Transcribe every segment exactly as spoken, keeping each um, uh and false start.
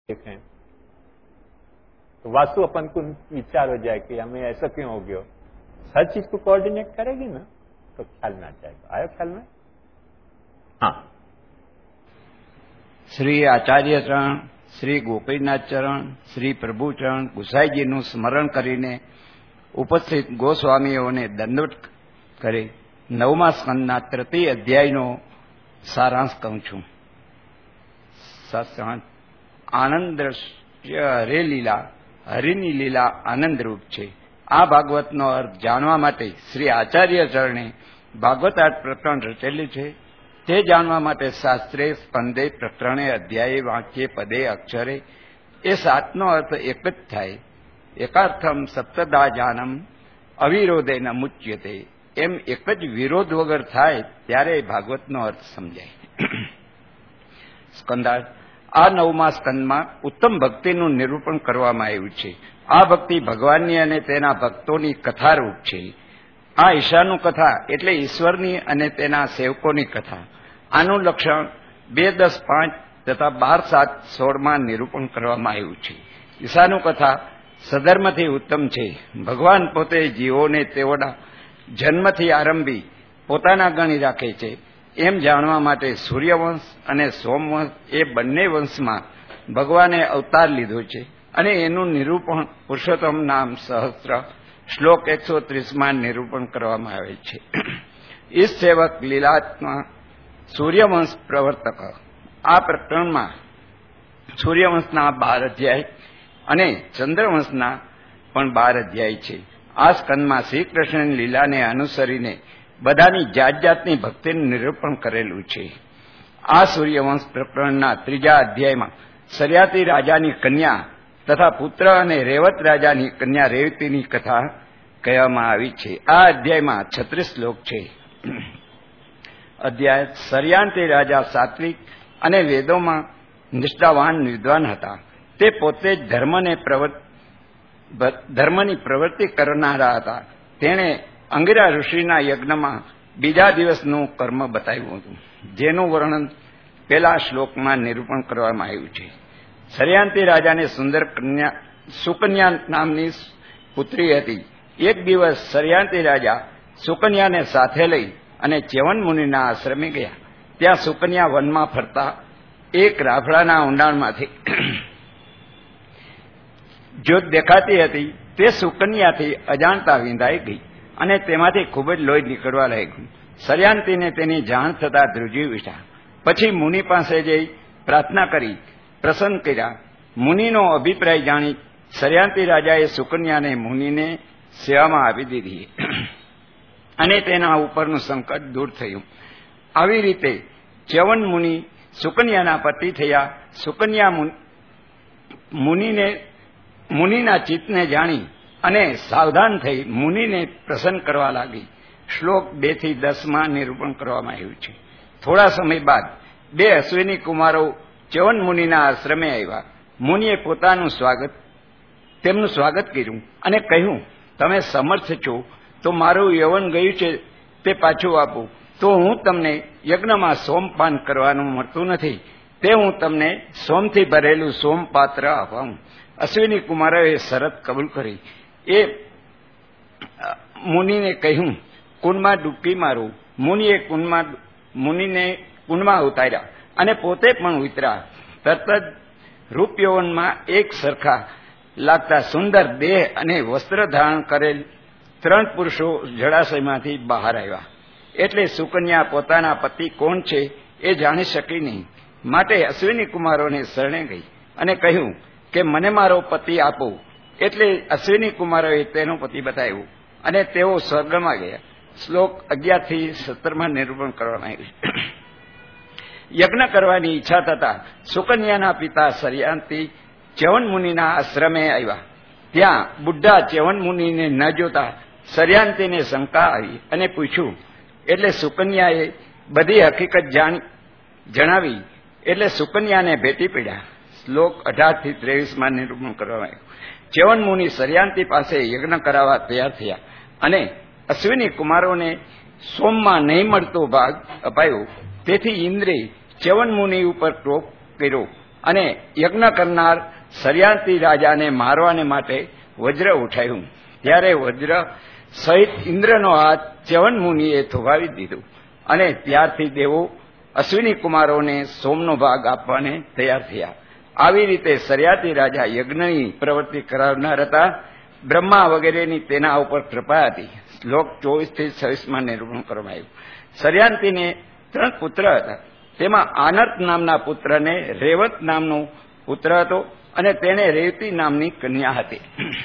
देखें तो वास्तु अपन को विचार हो जाए कि हमें ऐसा क्यों हो गया, हर चीज को कोऑर्डिनेट करेगी ना तो ख्याल में आ जाएगा। आयो ख्याल में? हाँ। श्री आचार्य चरण, श्री गोपीनाथ चरण, श्री प्रभु चरण गुसाईजीનું સ્મરણ કરીને ઉપસ્થિત ગોસ્વામીઓને દંડવત કરી નવમા સ્કંદના તૃતીય અધ્યાયનો સારાંશ કહું છું. સત્સંગ આનંદ હરે લીલા, હરિની લીલા આનંદરૂપ છે. આ ભાગવતનો અર્થ જાણવા માટે શ્રી આચાર્ય ચરણે ભાગવતાર્થ પ્રકરણ રચેલું છે. તે જાણવા માટે શાસ્ત્રે, સ્પંદે, પ્રકરણે, અધ્યાયે, વાક્યે, પદે, અક્ષરે એ સાતનો અર્થ એક જ થાય. એકાર્થમ સપ્તદા જાનમ અવિરોધેન મુચ્યતે, એમ એક જ વિરોધ વગર થાય ત્યારે ભાગવતનો અર્થ સમજાય. સ્કંદાર્થ આ નવમા સ્કંદમાં ઉત્તમ ભક્તિનું નિરૂપણ કરવામાં આવ્યું છે. આ ભક્તિ ભગવાનની અને તેના ભક્તોની કથારૂપ છે. આ ઈશાનું કથા એટલે ઈશ્વરની અને તેના સેવકોની કથા. આનું લક્ષણ બે દસ પાંચ તથા બાર સાત સોળમાં નિરૂપણ કરવામાં આવ્યું છે. ઈશાનું કથા સધર્મથી ઉત્તમ છે. ભગવાન પોતે જીવોને તેઓના જન્મથી આરંભી પોતાના ગણી રાખે છે એમ જાણવા માટે સૂર્યવંશ અને સોમવંશ એ બંને વંશમાં ભગવાને અવતાર લીધો છે અને એનું નિરૂપણ પુરુષોત્તમ નામ સહસ્ત્ર શ્લોક એકસો ત્રીસમાં નિરૂપણ કરવામાં આવે છે. ઈશ સેવક લીલાત્મા સૂર્યવંશ પ્રવર્તક. આ પ્રકરણમાં સૂર્યવંશના બાર અધ્યાય અને ચંદ્રવંશના પણ બાર અધ્યાય છે. આ સ્કંદમાં શ્રી કૃષ્ણની લીલાને અનુસરીને બધાની જાત જાતની ભક્તિનું નિરૂપણ કરેલું છે. આ સૂર્યવંશ પ્રકરણના ત્રીજા અધ્યાયમાં સર્યાતી રાજાની કન્યા તથા પુત્ર અને રેવત રાજાની કન્યા રેવતીની કથા કહેવામાં આવી છે. આ અધ્યાયમાં છત્રીસ શ્લોક છે. અધ્યાય સર્યાંતી રાજા સાત્વિક અને વેદોમાં નિષ્ઠાવાન વિદ્વાન હતા. તે પોતે જ ધર્મને ધર્મની પ્રવૃત્તિ કરનારા હતા. તેણે અંગિરા ઋષિના યજ્ઞમાં બીજા દિવસનું કર્મ બતાવ્યું હતું, જેનું વર્ણન પેલા શ્લોકમાં નિરૂપણ કરવામાં આવ્યું છે. સર્યાંતી રાજાને સુંદર કન્યા સુકન્યા નામની પુત્રી હતી. એક દિવસ સર્યાંતી રાજા સુકન્યાને સાથે લઈ અને ચ્યવન મુનિના આશ્રમે ગયા. ત્યાં સુકન્યા વનમાં ફરતા એક રાફડાના ઊંડાણમાંથી જ્યોત દેખાતી હતી. તે સુકન્યાથી અજાણતા વિંધાઈ ગઈ અને તેમાંથી ખૂબ જ લોહી નીકળવા લાગ્યું. સર્યાંતીને તેની જાણ થતા ધ્રુજી ઉઠ્યા. પછી મુનિ પાસે જઈ પ્રાર્થના કરી પ્રસન્ન કર્યા. મુનિનો અભિપ્રાય જાણી સર્યાંતી રાજાએ સુકન્યાને મુનિને સેવામાં આપી દીધી અને તેના ઉપરનું સંકટ દૂર થયું. આવી રીતે ચ્યવન મુનિ સુકન્યાના પતિ થયા. સુકન્યા મુનિને મુનિના ચિત્તને જાણી અને સાવધાન થઈ મુનિને પ્રસન્ન કરવા લાગી. શ્લોક બે થી દસ માં નિરૂપણ કરવામાં આવ્યું છે. થોડા સમય બાદ બે અશ્વિની કુમારો ચ્યવન મુનિના આશ્રમે આવ્યા. મુનિએ પોતાનું સ્વાગત તેમનું સ્વાગત કર્યું અને કહ્યું, તમે સમર્થ છો તો મારું યૌવન ગયું છે તે પાછું આપો. તો હું તમને યજ્ઞમાં સોમપાન કરવાનું મળતું નથી, તે હું તમને સોમથી ભરેલું સોમપાત્ર અપાવું. અશ્વિની કુમારોએ શરત કબૂલ કરી. એ મુનિને કહ્યું, કુંડમાં ડૂબકી મારો. મુનિએ કુંડમાં મુનિને કુંડમાં ઉતાર્યા અને પોતે પણ ઉતર્યા. તરત જ રૂપ યૌવનમાં એક સરખા લાગતા સુંદર દેહ અને વસ્ત્ર ધારણ કરેલ ત્રણ પુરુષો જળાશયમાંથી બહાર આવ્યા. એટલે સુકન્યા પોતાના પતિ કોણ છે એ જાણી શકી નહીં. માટે અશ્વિની કુમારોને શરણે ગઈ અને કહ્યું કે મને મારો પતિ આપો. એટલે અશ્વિની કુમારોએ તેનો પતિ બતાવ્યો અને તેઓ સ્વર્ગમાં ગયા. શ્લોક અગિયાર થી સત્તરમાં નિરૂપણ કરવામાં આવ્યું. યજ્ઞ કરવાની ઈચ્છા થતા સુકન્યાના પિતા સર્યાંતી ચ્યવન મુનિના આશ્રમે આવ્યા. ત્યાં બુઢા ચ્યવન મુનિને ન જોતા સર્યાંતીને શંકા આવી અને પૂછ્યું. એટલે સુકન્યાએ બધી હકીકત જાણી જણાવી. એટલે સુકન્યાને ભેટી પડ્યા. શ્લોક અઢાર થી ત્રેવીસ માં નિરૂપણ કરવામાં આવ્યું. ચ્યવન મુનિ સર્યાંતી પાસે યજ્ઞ કરાવવા તૈયાર થયા અને અશ્વિની કુમારોને સોમમાં નહીં મળતો ભાગ અપાયો. તેથી ઇન્દ્રે ચ્યવન મુનિ ઉપર ટોપ કર્યો અને યજ્ઞ કરનાર સર્યાંતી રાજાને મારવાને માટે વજ્ર ઉઠાવ્યું. ત્યારે વજ્ર સહિત ઇન્દ્રનો હાથ ચ્યવન મુનિએ થોભાવી દીધું અને ત્યારથી દેવો અશ્વિની કુમારોને સોમનો ભાગ આપવાને તૈયાર થયા. આવી રીતે સર્યાતી રાજા યજ્ઞની પ્રવૃત્તિ કરાવનાર હતા. બ્રહ્મા વગેરેની તેના ઉપર કૃપા હતી. શ્લોક ચોવીસ થી છવ્વીસમાં નિરૂપણ કરવામાં આવ્યું. સર્યાંતીને ત્રણ પુત્ર હતા. તેમાં આનર્ત નામના પુત્રને રેવત નામનો પુત્ર હતો અને તેને રેવતી નામની કન્યા હતી.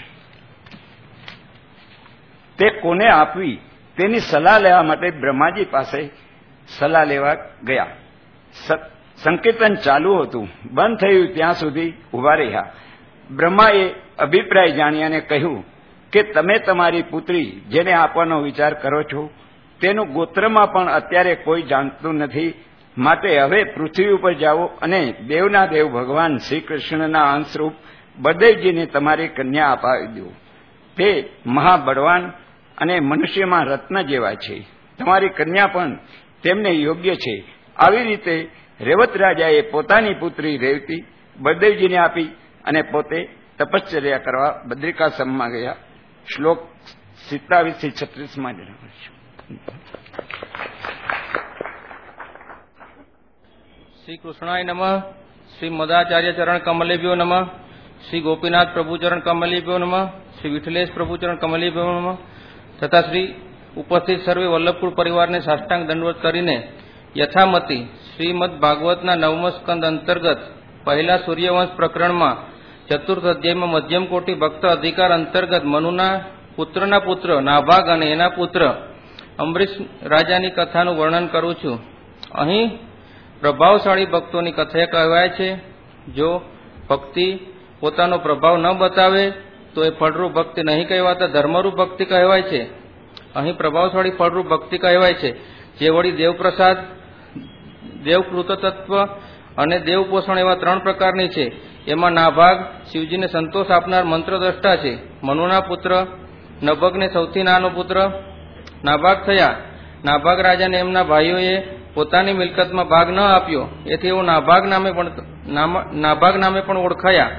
તે કોને આપવી તેની સલાહ લેવા માટે બ્રહ્માજી પાસે સલાહ લેવા ગયા. સંકીર્તન ચાલુ હતું. બંધ થયું ત્યાં સુધી ઉભા રહ્યા. બ્રહ્માએ અભિપ્રાય જાણ્યાને કહ્યું કે તમે તમારી પુત્રી જેને આપવાનો વિચાર કરો છો તેનું ગોત્રમાં પણ અત્યારે કોઈ જાણતું નથી. માટે હવે પૃથ્વી ઉપર જાઓ અને દેવના દેવ ભગવાન શ્રી કૃષ્ણના અંશરૂપ બળદેવજીને તમારી કન્યા અપાવી દો. તે મહાબળવાન અને મનુષ્યમાં રત્ન જેવા છે. તમારી કન્યા પણ તેમને યોગ્ય છે. આવી રીતે રેવત રાજાએ પોતાની પુત્રી રેવતી બળદેવજીને આપી અને પોતે તપશ્ચર્યા કરવા બદ્રિકાશ્રમમાં ગયા. શ્લોક સિત્તાવીસ થી છત્રીસ માં જણાવીશું. શ્રી કૃષ્ણાય નમઃ. શ્રી મદાચાર્ય ચરણ કમલેભ્યો નમઃ. શ્રી ગોપીનાથ પ્રભુ ચરણ કમલેભ્યો નમઃ. શ્રી વિઠ્ઠલેશ પ્રભુ ચરણ કમલેભ્યો નમઃ. તથા શ્રી ઉપસ્થિત સર્વે વલ્લભકુળ પરિવારને સાષ્ટાંગ દંડવત કરીને યથામતી શ્રીમદ ભાગવતના નવમ સ્કંદ અંતર્ગત પહેલા સૂર્યવંશ પ્રકરણમાં ચતુર્થ અધ્યાયમાં મધ્યમ કોટી ભક્ત અધિકાર અંતર્ગત મનુના પુત્રના પુત્ર નાભાગ અને એના પુત્ર અંબરીશ રાજાની કથાનું વર્ણન કરું છું. અહીં પ્રભાવશાળી ભક્તોની કથા કહેવાય છે. જો ભક્તિ પોતાનો પ્રભાવ ન બતાવે તો એ ફળરૂપ ભક્તિ નહીં કહેવાતા ધર્મરૂપ ભક્તિ કહેવાય છે. અહીં પ્રભાવશાળી ફળરૂપ ભક્તિ કહેવાય છે. જે વળી દેવપ્રસાદ, દેવકૃતતત્વ અને દેવપોષણ એવા ત્રણ પ્રકારની છે. એમાં નાભાગ શિવજીને સંતોષ આપનાર મંત્રદ્રષ્ટા છે. મનુના પુત્ર નભગને સૌથી નાનો પુત્ર નાભાગ થયા. નાભાગ રાજાને એમના ભાઈઓએ પોતાની મિલકતમાં ભાગ ન આપ્યો. એથી એવો નાભાગ નામે પણ નાભાગ નામે પણ ઓળખાયા.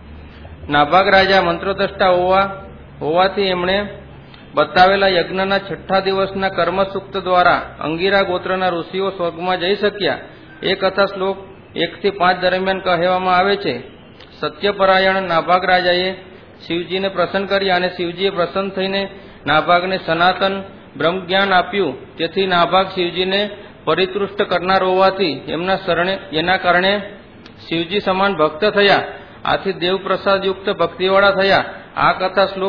નાભાગ રાજા મંત્રદ્રષ્ટા હોવા હોવાથી એમણે બતાવેલા યજ્ઞના છઠ્ઠા દિવસના કર્મસૂક્ત દ્વારા અંગીરા ગોત્રના ઋષિઓ સ્વર્ગમાં જઈ શક્યા. એ કથા શ્લોક એક થી પાંચ દરમિયાન કહેવામાં આવે છે. સત્યપરાયણ નાભાગ રાજાએ શિવજીને પ્રસન્ન કર્યા અને શિવજીએ પ્રસન્ન થઈને નાભાગને સનાતન બ્રહ્મજ્ઞાન આપ્યું. તેથી નાભાગ શિવજીને પરિતુષ્ટ કરનાર હોવાથી એમના શરણે એના કારણે શિવજી સમાન ભક્ત થયા. આથી દેવપ્રસાદયુક્ત ભક્તિવાળા થયા. આ કથા શ્લોક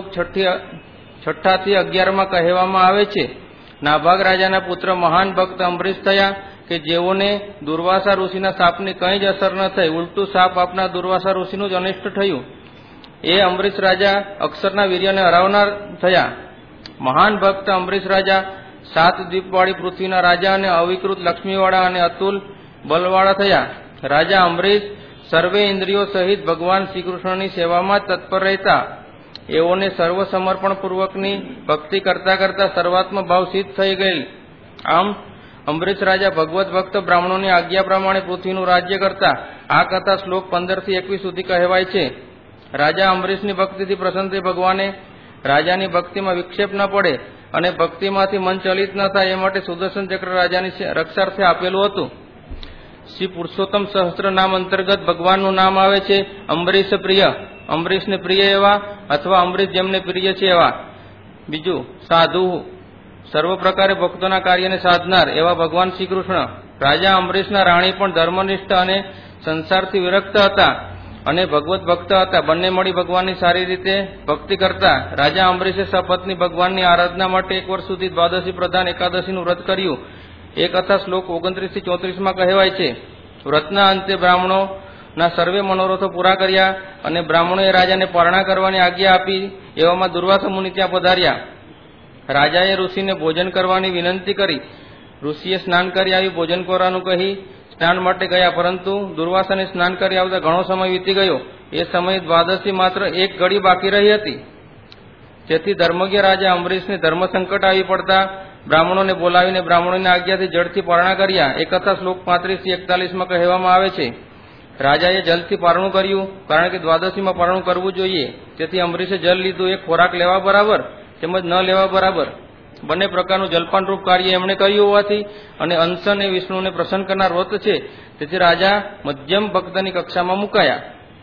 છઠ્ઠા થી અગિયારમાં કહેવામાં આવે છે. નાભાગ રાજાના પુત્ર મહાન ભક્ત અંબરીશ થયા કે જેઓને દુર્વાસા ઋષિના સાપની કંઈ જ અસર ન થઈ, ઉલટું સાપ આપનાર દુર્વાસા ઋષિનું જ અનિષ્ટ થયું. એ અંબરીશ રાજા અક્ષરના વીર્યને હરાવનાર થયા. મહાન ભક્ત અંબરીશ રાજા સાત દ્વીપવાળી પૃથ્વીના રાજા અને અવિકૃત લક્ષ્મીવાળા અને અતુલ બલવાળા થયા. રાજા અંબરીશ સર્વે ઇન્દ્રિયો સહિત ભગવાન શ્રીકૃષ્ણની સેવામાં જ તત્પર રહેતા. એઓને સર્વ સમર્પણ પૂર્વકની ભક્તિ કરતા કરતા સર્વાત્મ ભાવ સિદ્ધ થઈ ગયેલ. આમ અંબરીશ રાજા ભગવત ભક્ત બ્રાહ્મણોની આજ્ઞા પ્રમાણે પૃથ્વીનું રાજ્ય કરતા. આ કથા શ્લોક પંદર થી એકવીસ સુધી કહેવાય છે. રાજા અંબરીશની ભક્તિથી પ્રસન્ન થઈ ભગવાને રાજાની ભક્તિમાં વિક્ષેપ ન પડે અને ભક્તિમાંથી મન ચલિત ન થાય એ માટે સુદર્શન ચક્ર રાજાની રક્ષાર્થે આપેલું હતું. શ્રી પુરુષોત્તમ સહસ્ત્ર નામ અંતર્ગત ભગવાનનું નામ આવે છે અંબરીશ પ્રિય, અંબરીશને પ્રિય એવા અથવા અંબરીશ જેમને પ્રિય છે એવા. બીજું સાધુ, સર્વ પ્રકારે ભક્તોના કાર્યને સાધનાર એવા ભગવાન શ્રી કૃષ્ણ. રાજા અંબરીશના રાણી પણ ધર્મનિષ્ઠ અને સંસારથી વિરક્ત હતા અને ભગવત ભક્ત હતા. બંને મળી ભગવાનની સારી રીતે ભક્તિ કરતા. રાજા અંબરીશે સપત્ની ભગવાનની આરાધના માટે એક વર્ષ સુધી દ્વાદશી પ્રધાન એકાદશીનું વ્રત કર્યું. એ કથા શ્લોક ઓગણત્રીસ થી ચોત્રીસમાં કહેવાય છે. વ્રતના અંતે બ્રાહ્મણોના સર્વે મનોરથો પૂરા કર્યા અને બ્રાહ્મણોએ રાજાને પારણા કરવાની આજ્ઞા આપી. એવામાં દુર્વાસા મુનિ ત્યાં પધાર્યા. રાજાએ ઋષિને ભોજન કરવાની વિનંતી કરી. ઋષિએ સ્નાન કરી આવી ભોજન કરવાનું કહી સ્નાન માટે ગયા, પરંતુ દુર્વાસાને સ્નાન કરી આવતા ઘણો સમય વીતી ગયો. એ સમયે દ્વાદશી માત્ર એક ઘડી બાકી રહી હતી. જેથી ધર્મજ્ઞ રાજા અંબરીશને ધર્મ સંકટ આવી પડતા બ્રાહ્મણોને બોલાવીને બ્રાહ્મણોની આજ્ઞાથી જળથી પારણા કર્યા. એ કથા શ્લોક પાંત્રીસ થી એકતાલીસમાં કહેવામાં આવે છે. રાજાએ જલથી પારણું કર્યું, કારણ કે દ્વાદશીમાં પારણું કરવું જોઈએ. તેથી અંબરીશે જલ લીધું. એ ખોરાક લેવા બરાબર તેમજ ન લેવા બરાબર બંને પ્રકારનું જલપાનરૂપ કાર્ય એમણે કર્યું હોવાથી અને અંશન એ વિષ્ણુને પ્રસન્ન કરનાર વ્રત છે, તેથી રાજા મધ્યમ ભક્તની કક્ષામાં મુકાયા.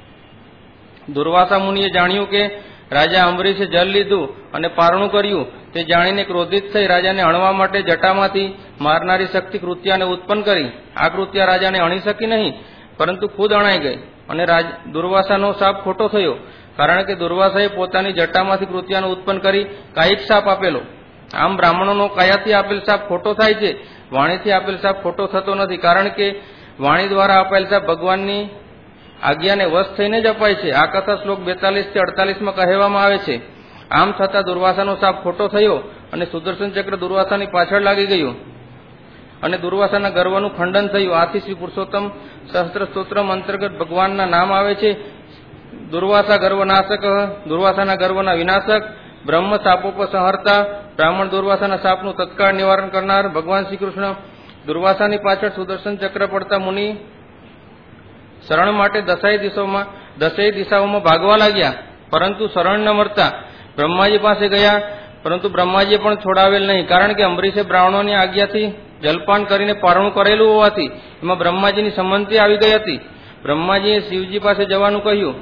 દુર્વાસા મુનિએ જાણ્યું કે રાજા અંબરીશે જલ લીધું અને પારણું કર્યું. તે જાણીને ક્રોધિત થઈ રાજાને હણવા માટે જટામાંથી મારનારી શક્તિ કૃત્યાને ઉત્પન્ન કરી. આ કૃત્યા રાજાને હણી શકી નહીં, પરંતુ ખુદ અણાઈ ગઈ અને દુર્વાસાનો શાપ ખોટો થયો, કારણ કે દુર્વાસાએ પોતાની જટામાંથી કૃત્યાને ઉત્પન્ન કરી કાયિક શાપ આપેલો. આમ બ્રાહ્મણોનો કાયાથી આપેલ શાપ ખોટો થાય છે, વાણીથી આપેલ શાપ ખોટો થતો નથી, કારણ કે વાણી દ્વારા આપેલ શાપ ભગવાનની આજ્ઞાને વશ થઈને જ અપાય છે. આ કથા શ્લોક બેતાલીસ થી અડતાલીસમાં કહેવામાં આવે છે. આમ છતાં દુર્વાસાનો શાપ ખોટો થયો અને સુદર્શન ચક્ર દુર્વાસાની પાછળ લાગી ગયું અને દુર્વાસાના ગર્વનું ખંડન થયું. આથી શ્રી પુરુષોત્તમ સહસ્ત્ર સ્તોત્રમ અંતર્ગત ભગવાનના નામ આવે છે. દુર્વાસા ગર્વનાશક, દુર્વાસાના ગર્વના વિનાશક, બ્રહ્મ શાપોપસંહર્તા, બ્રાહ્મણ દુર્વાસાના શાપનું તત્કાળ નિવારણ કરનાર ભગવાન શ્રી કૃષ્ણ. દુર્વાસાની પાછળ સુદર્શન ચક્ર પડતા મુનિ શરણ માટે દસેય દિશાઓમાં દસેય દિશાઓમાં ભાગવા લાગ્યા, પરંતુ શરણ ન મળતા બ્રહ્માજી પાસે ગયા, પરંતુ બ્રહ્માજીએ પણ છોડાવેલ નહીં, કારણ કે અંબરીશે બ્રાહ્મણોની આજ્ઞાથી જલપાન કરીને પારણું કરેલું હોવાથી એમાં બ્રહ્માજીની સંમતિ આવી ગઈ હતી. બ્રહ્માજીએ શિવજી પાસે જવાનું કહ્યું.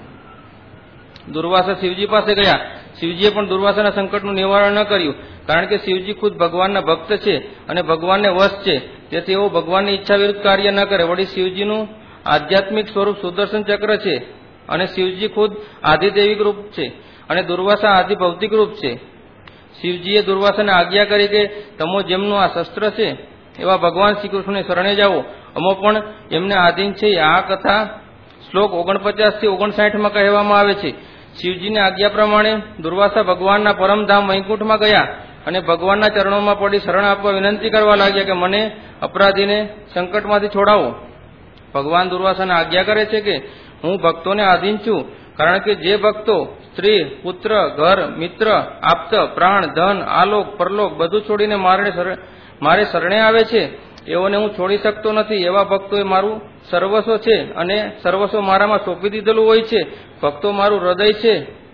દુર્વાસા શિવજી પાસે ગયા. શિવજીએ પણ દુર્વાસાના સંકટનું નિવારણ ન કર્યું, કારણ કે શિવજી ખુદ ભગવાનના ભક્ત છે અને ભગવાનને વશ છે, તેથી એઓ ભગવાનની ઈચ્છા વિરુદ્ધ કાર્ય ન કરે. વળી શિવજીનું આધ્યાત્મિક સ્વરૂપ સુદર્શન ચક્ર છે અને શિવજી ખુદ આધિદૈવિક રૂપ છે અને દુર્વાસા આદિ ભૌતિક રૂપ છે. શિવજીએ દુર્વાસાને આજ્ઞા કરી કે તમો જેમનું આ શસ્ત્ર છે એવા ભગવાન શ્રી કૃષ્ણને શરણે જાઓ, અમો પણ એમને આધીન છે. આ કથા શ્લોક ઓગણપચાસ થી ઓગણસાઠમાં કહેવામાં આવે છે. શિવજીની આજ્ઞા પ્રમાણે દુર્વાસા ભગવાનના પરમધામ વૈકુંઠમાં ગયા અને ભગવાનના ચરણોમાં પડી શરણ આપવા વિનંતી કરવા લાગ્યા કે મને અપરાધીને સંકટમાંથી છોડાવો. ભગવાન દુર્વાસાને આજ્ઞા કરે છે કે હું ભક્તોને આધીન છું, કારણ કે જે ભક્તો સ્ત્રી, પુત્ર, ઘર, મિત્ર, આપ્ત, પ્રાણ, ધન, આલોક, પરલોક બધું છોડીને મારે શરણે આવે છે એઓને હું છોડી શકતો નથી. એવા ભક્તો એ મારું સર્વસ્વ છે અને સર્વસ્વ મારામાં સોંપી દીધેલું હોય છે. ભક્તો મારું હૃદય છે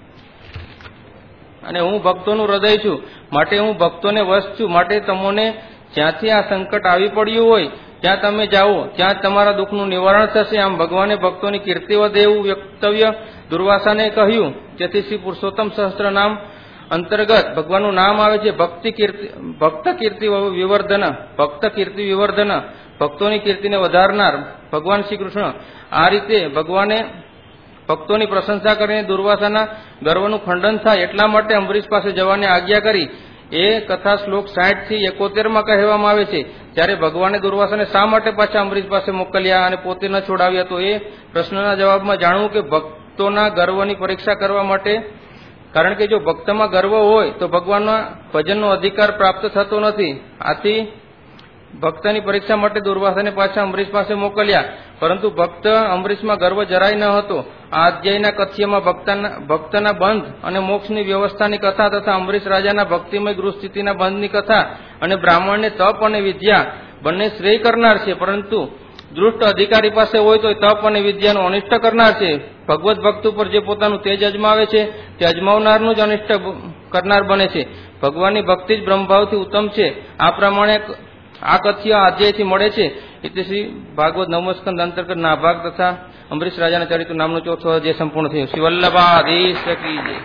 અને હું ભક્તોનું હૃદય છું, માટે હું ભક્તોને વશ છું. માટે તમોને જ્યાંથી આ સંકટ આવી પડ્યું હોય ત્યાં તમે જાઓ, ત્યાં તમારા દુઃખનું નિવારણ થશે. આમ ભગવાને ભક્તોની કીર્તિ વધે એવું વક્તવ્ય દુર્વાસાને કહ્યું. તેથી શ્રી પુરુષોત્તમ સહસ્ત્ર નામ અંતર્ગત ભગવાનનું નામ આવે છે ભક્તિ કીર્તિ, ભક્ત કીર્તિ વિવર્ધન, ભક્ત કીર્તિ વિવર્ધન, ભક્તોની કીર્તિને વધારનાર ભગવાન શ્રી કૃષ્ણ. આ રીતે ભગવાને ભક્તોની પ્રશંસા કરીને દુર્વાસાના ગર્વનું ખંડન થાય એટલા માટે અંબરીશ પાસે જવાની આજ્ઞા કરી. એ કથા શ્લોક સાઠ થી એકોતેર માં કહેવામાં આવે છે. ત્યારે ભગવાને દુર્વાસાને શા માટે પાછા અંબરીશ પાસે મોકલ્યા અને પોતે ન છોડાવ્યા, તો એ પ્રશ્નના જવાબમાં જાણવું કે ભક્તોના ગર્વની પરીક્ષા કરવા માટે. કારણ કે જો ભક્તમાં ગર્વ હોય તો ભગવાનના ભજનનો અધિકાર પ્રાપ્ત થતો નથી. આથી ભક્તની પરીક્ષા માટે દુર્વાસાને પાછા અંબરીશ પાસે મોકલ્યા, પરંતુ ભક્ત અંબરીશમાં ગર્વ જરાય ન હતો. આ અધ્યાયના કથ્યમાં ભક્તના ભક્તના બંધ અને મોક્ષની વ્યવસ્થાની કથા તથા અંબરીશ રાજાના ભક્તિમય ગૃહસ્થિતિના બંધની કથા અને બ્રાહ્મણને તપ અને વિદ્યા બંને શ્રેય કરનાર છે, પરંતુ દૃષ્ટ અધિકારી પાસે હોય તો તપ અને વિદ્યાનું અનિષ્ટ કરનાર છે. ભગવત ભક્ત ઉપર જે પોતાનું તેજ અજમાવે છે તે અજમાવનારનું જ અનિષ્ટ કરનાર બને છે. ભગવાનની ભક્તિ જ બ્રહ્મભાવથી ઉત્તમ છે. આ પ્રમાણે આ કથ્ય અધ્યાયથી મળે છે. એટલે શ્રી ભાગવત નવમો સ્કંદ અંતર્ગત નાભાગ તથા અંબરીશ રાજાના ચરિત્ર નામનો ચોથો અધ્યાય સંપૂર્ણ થયો. શ્રી વલ્લભાધીશ કી જય.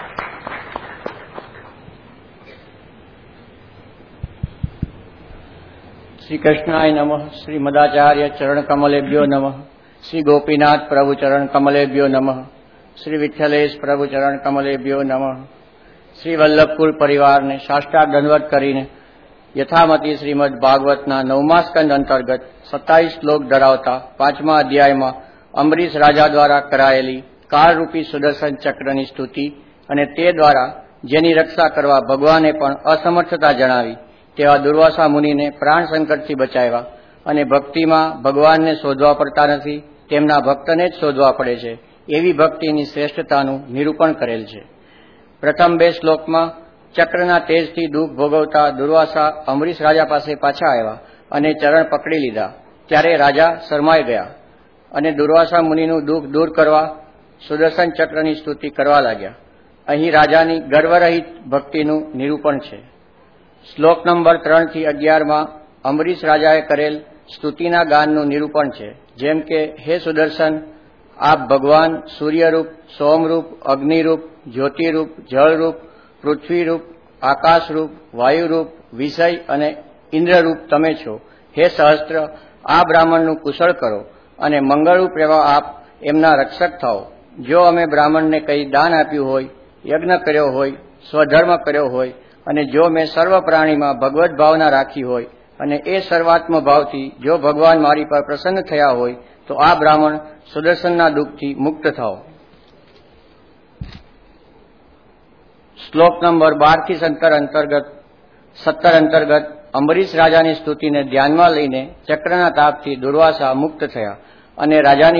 શ્રી કૃષ્ણાય નમઃ. શ્રી મદાચાર્ય ચરણ કમલેભ્યો નમઃ. શ્રી ગોપીનાથ પ્રભુ ચરણ કમલેભ્યો નમઃ. શ્રી વિઠ્ઠલેશ પ્રભુ ચરણ કમલેભ્યો નમઃ. શ્રી વલ્લભકુલ પરિવારને સાષ્ટાંગ દંડવત કરીને યથામતી શ્રીમદ ભાગવતના નવમા સ્કંદ અંતર્ગત સત્તાવીસ શ્લોક ધરાવતા પાંચમા અધ્યાયમાં અંબરીશ રાજા દ્વારા કરાયેલી કાળરૂપી સુદર્શન ચક્રની સ્તુતિ અને તે દ્વારા જેની રક્ષા કરવા ભગવાને પણ અસમર્થતા જણાવી તેવા દુર્વાસા મુનિને પ્રાણ સંકટથી બચાવ્યા અને ભક્તિમાં ભગવાનને શોધવા પડતા નથી, તેમના ભક્તને જ શોધવા પડે છે એવી ભક્તિની શ્રેષ્ઠતાનું નિરૂપણ કરેલ છે. પ્રથમ બે શ્લોકમાં ચક્રના તેજથી દુઃખ ભોગવતા દુર્વાસા અંબરીશ રાજા પાસે પાછા આવ્યા અને ચરણ પકડી લીધા. ત્યારે રાજા શરમાઈ ગયા. અને દુર્વાસા મુનિનું દુઃખ દૂર કરવા સુદર્શન ચક્રની સ્તુતિ કરવા લાગ્યા. અહીં રાજાની ગર્વરહિત ભક્તિનું નિરૂપણ છે. શ્લોક નંબર ત્રણ થી અગિયારમાં અંબરીશ રાજાએ કરેલ સ્તુતિના ગાનનું નિરૂપણ છે. જેમ કે, હે સુદર્શન, આપ ભગવાન સૂર્યરૂપ, સોમરૂપ, અગ્નિરૂપ, જ્યોતિરૂપ, જળરૂપ, પૃથ્વીરૂપ, આકાશરૂપ, વાયુરૂપ, વિષય અને ઇન્દ્રરૂપ તમે છો. હે સહસ્ત્ર, આ બ્રાહ્મણનું કુશળ કરો અને મંગળરૂપ એવા આપ એમના રક્ષક થાઓ. જો અમે બ્રાહ્મણને કંઈ દાન આપ્યું હોય, યજ્ઞ કર્યો હોય, સ્વધર્મ કર્યો હોય અને જો મેં સર્વ પ્રાણીમાં ભગવત ભાવના રાખી હોય અને એ સર્વાત્મ ભાવથી જો ભગવાન મારી પર પ્રસન્ન થયા હોય તો આ બ્રાહ્મણ સુદર્શનના દુઃખથી મુક્ત થાઓ. શ્લોક નંબર બાર થી સત્તર અંતર્ગત સત્તર અંતર્ગત અંબરીશ રાજાની સ્તુતિને ધ્યાનમાં લઈને ચક્રના તાપથી દુર્વાસા મુક્ત થયા અને રાજાની